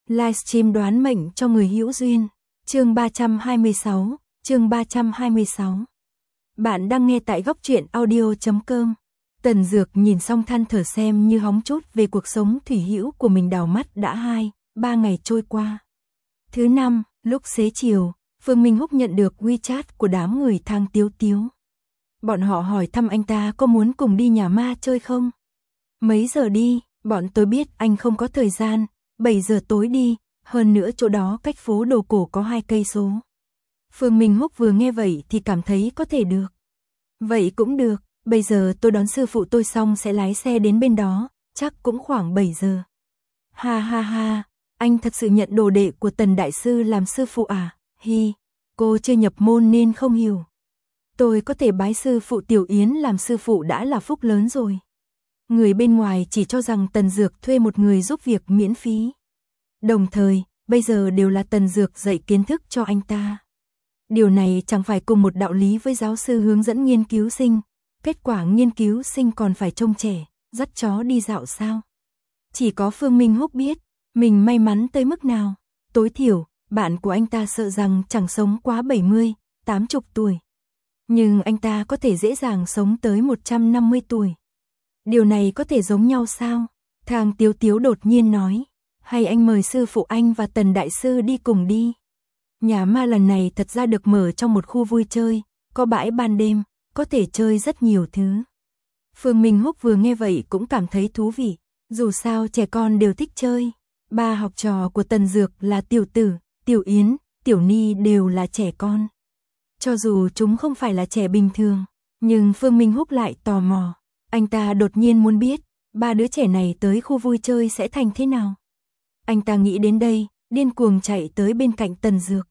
Livestream đoán mệnh cho người hữu duyên. Chương 326, chương 326. Bạn đang nghe tại góc truyện audio.com. Tần Dược nhìn xong than thở xem như hóng chút về cuộc sống thủy hữu của mình, đào mắt đã 2-3 ngày trôi qua. Thứ năm, lúc xế chiều, Phương Minh Húc nhận được WeChat của đám người Thang Tiếu Tiếu. Bọn họ hỏi thăm anh ta có muốn cùng đi nhà ma chơi không? Mấy giờ đi? Bọn tôi biết anh không có thời gian, 7 giờ tối đi, hơn nữa chỗ đó cách phố Đồ Cổ có 2 cây số. Phương Minh Húc vừa nghe vậy thì cảm thấy có thể được. Vậy cũng được, bây giờ tôi đón sư phụ tôi xong sẽ lái xe đến bên đó, chắc cũng khoảng 7 giờ. Ha ha ha, anh thật sự nhận đồ đệ của Tần Đại Sư làm sư phụ à? Hi, cô chưa nhập môn nên không hiểu. Tôi có thể bái sư phụ Tiểu Yến làm sư phụ đã là phúc lớn rồi. Người bên ngoài chỉ cho rằng Tần Dược thuê một người giúp việc miễn phí. Đồng thời, bây giờ đều là Tần Dược dạy kiến thức cho anh ta. Điều này chẳng phải cùng một đạo lý với giáo sư hướng dẫn nghiên cứu sinh. Kết quả nghiên cứu sinh còn phải trông trẻ, dắt chó đi dạo sao? Chỉ có Phương Minh Húc biết, mình may mắn tới mức nào. Tối thiểu, bạn của anh ta sợ rằng chẳng sống quá 70, 80 tuổi. Nhưng anh ta có thể dễ dàng sống tới 150 tuổi. Điều này có thể giống nhau sao? Thang Tiếu Tiếu đột nhiên nói. Hay anh mời sư phụ anh và Tần Đại Sư đi cùng đi. Nhà ma lần này thật ra được mở trong một khu vui chơi, có bãi ban đêm, có thể chơi rất nhiều thứ. Phương Minh Húc vừa nghe vậy cũng cảm thấy thú vị. Dù sao trẻ con đều thích chơi. Ba học trò của Tần Dược là Tiểu Tử, Tiểu Yến, Tiểu Ni đều là trẻ con. Cho dù chúng không phải là trẻ bình thường, nhưng Phương Minh Húc lại tò mò. Anh ta đột nhiên muốn biết, ba đứa trẻ này tới khu vui chơi sẽ thành thế nào. Anh ta nghĩ đến đây, điên cuồng chạy tới bên cạnh Tần Dược.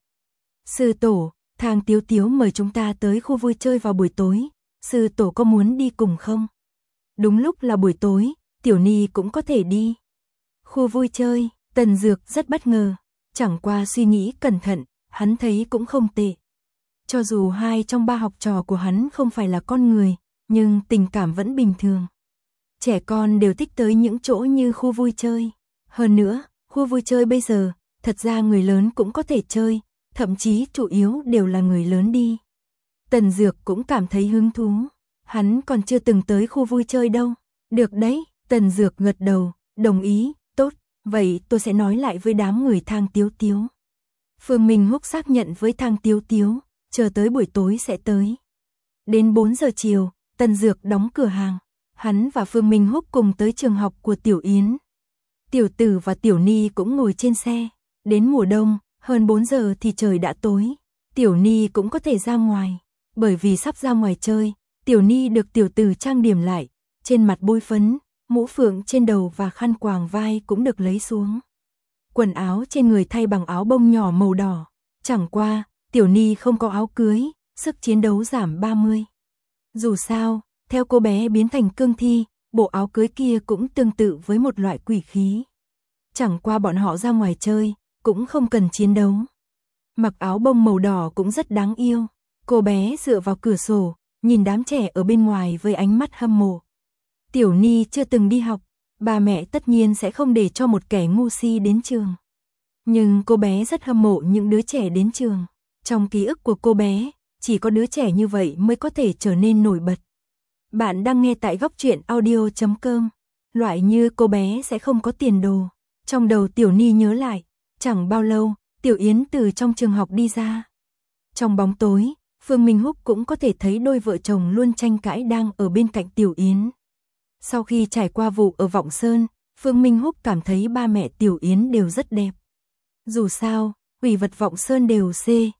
Sư tổ, Thang Tiếu Tiếu mời chúng ta tới khu vui chơi vào buổi tối. Sư tổ có muốn đi cùng không? Đúng lúc là buổi tối, Tiểu Ni cũng có thể đi. Khu vui chơi, Tần Dược rất bất ngờ. Chẳng qua suy nghĩ cẩn thận, hắn thấy cũng không tệ. Cho dù 2 trong 3 học trò của hắn không phải là con người, nhưng tình cảm vẫn bình thường. Trẻ con đều thích tới những chỗ như khu vui chơi. Hơn nữa, khu vui chơi bây giờ, thật ra người lớn cũng có thể chơi, thậm chí chủ yếu đều là người lớn đi. Tần Dược cũng cảm thấy hứng thú. Hắn còn chưa từng tới khu vui chơi đâu. Được đấy, Tần Dược gật đầu, đồng ý, tốt, vậy tôi sẽ nói lại với đám người Thang Tiếu Tiếu. Phương Minh Húc xác nhận với Thang Tiếu Tiếu, chờ tới buổi tối sẽ tới. Đến 4 giờ chiều, Tần Dược đóng cửa hàng. Hắn và Phương Minh Húc cùng tới trường học của Tiểu Yến. Tiểu Tử và Tiểu Ni cũng ngồi trên xe. Đến mùa đông, hơn 4 giờ thì trời đã tối. Tiểu Ni cũng có thể ra ngoài. Bởi vì sắp ra ngoài chơi, Tiểu Ni được Tiểu Tử trang điểm lại. Trên mặt bôi phấn, mũ phượng trên đầu và khăn quàng vai cũng được lấy xuống. Quần áo trên người thay bằng áo bông nhỏ màu đỏ. Chẳng qua, Tiểu Ni không có áo cưới, sức chiến đấu giảm 30. Dù sao, theo cô bé biến thành cương thi, bộ áo cưới kia cũng tương tự với một loại quỷ khí. Chẳng qua bọn họ ra ngoài chơi, cũng không cần chiến đấu. Mặc áo bông màu đỏ cũng rất đáng yêu. Cô bé dựa vào cửa sổ, nhìn đám trẻ ở bên ngoài với ánh mắt hâm mộ. Tiểu Ni chưa từng đi học, ba mẹ tất nhiên sẽ không để cho một kẻ ngu si đến trường. Nhưng cô bé rất hâm mộ những đứa trẻ đến trường. Trong ký ức của cô bé, chỉ có đứa trẻ như vậy mới có thể trở nên nổi bật. Bạn đang nghe tại góc truyện audio.com. Loại như cô bé sẽ không có tiền đồ. Trong đầu Tiểu Ni nhớ lại, chẳng bao lâu, Tiểu Yến từ trong trường học đi ra. Trong bóng tối, Phương Minh Húc cũng có thể thấy đôi vợ chồng luôn tranh cãi đang ở bên cạnh Tiểu Yến. Sau khi trải qua vụ ở Vọng Sơn, Phương Minh Húc cảm thấy ba mẹ Tiểu Yến đều rất đẹp. Dù sao, quỷ vật Vọng Sơn đều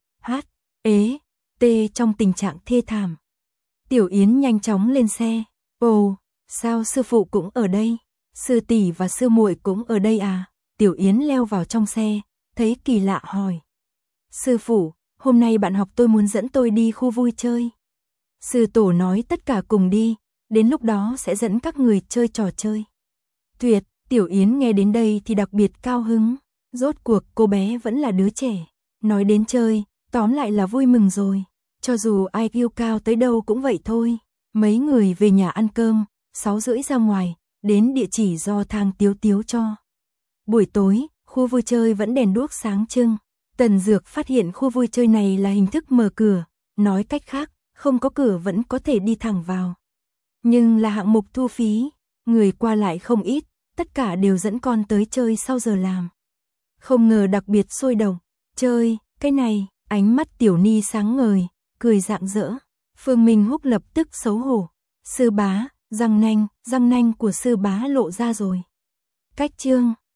T trong tình trạng thê thảm. Tiểu Yến nhanh chóng lên xe. Ồ, sao sư phụ cũng ở đây? Sư tỷ và sư muội cũng ở đây à? Tiểu Yến leo vào trong xe, thấy kỳ lạ hỏi. Sư phụ, hôm nay bạn học tôi muốn dẫn tôi đi khu vui chơi. Sư tổ nói tất cả cùng đi, đến lúc đó sẽ dẫn các người chơi trò chơi. Tuyệt, Tiểu Yến nghe đến đây thì đặc biệt cao hứng. Rốt cuộc cô bé vẫn là đứa trẻ. Nói đến chơi, tóm lại là vui mừng rồi. Cho dù IQ cao tới đâu cũng vậy thôi. Mấy người về nhà ăn cơm, 6 rưỡi ra ngoài, đến địa chỉ do Thang Tiếu Tiếu cho. Buổi tối, Khu vui chơi vẫn đèn đuốc sáng trưng. Tần Dược phát hiện khu vui chơi này là hình thức mở cửa, nói cách khác, không có cửa vẫn có thể đi thẳng vào. Nhưng là hạng mục thu phí, người qua lại không ít, tất cả đều dẫn con tới chơi sau giờ làm. Không ngờ đặc biệt sôi động, chơi, cái này, ánh mắt Tiểu Ni sáng ngời, cười rạng rỡ. Phương Minh Húc lập tức xấu hổ. Sư bá, răng nanh của sư bá lộ ra rồi. Cách chương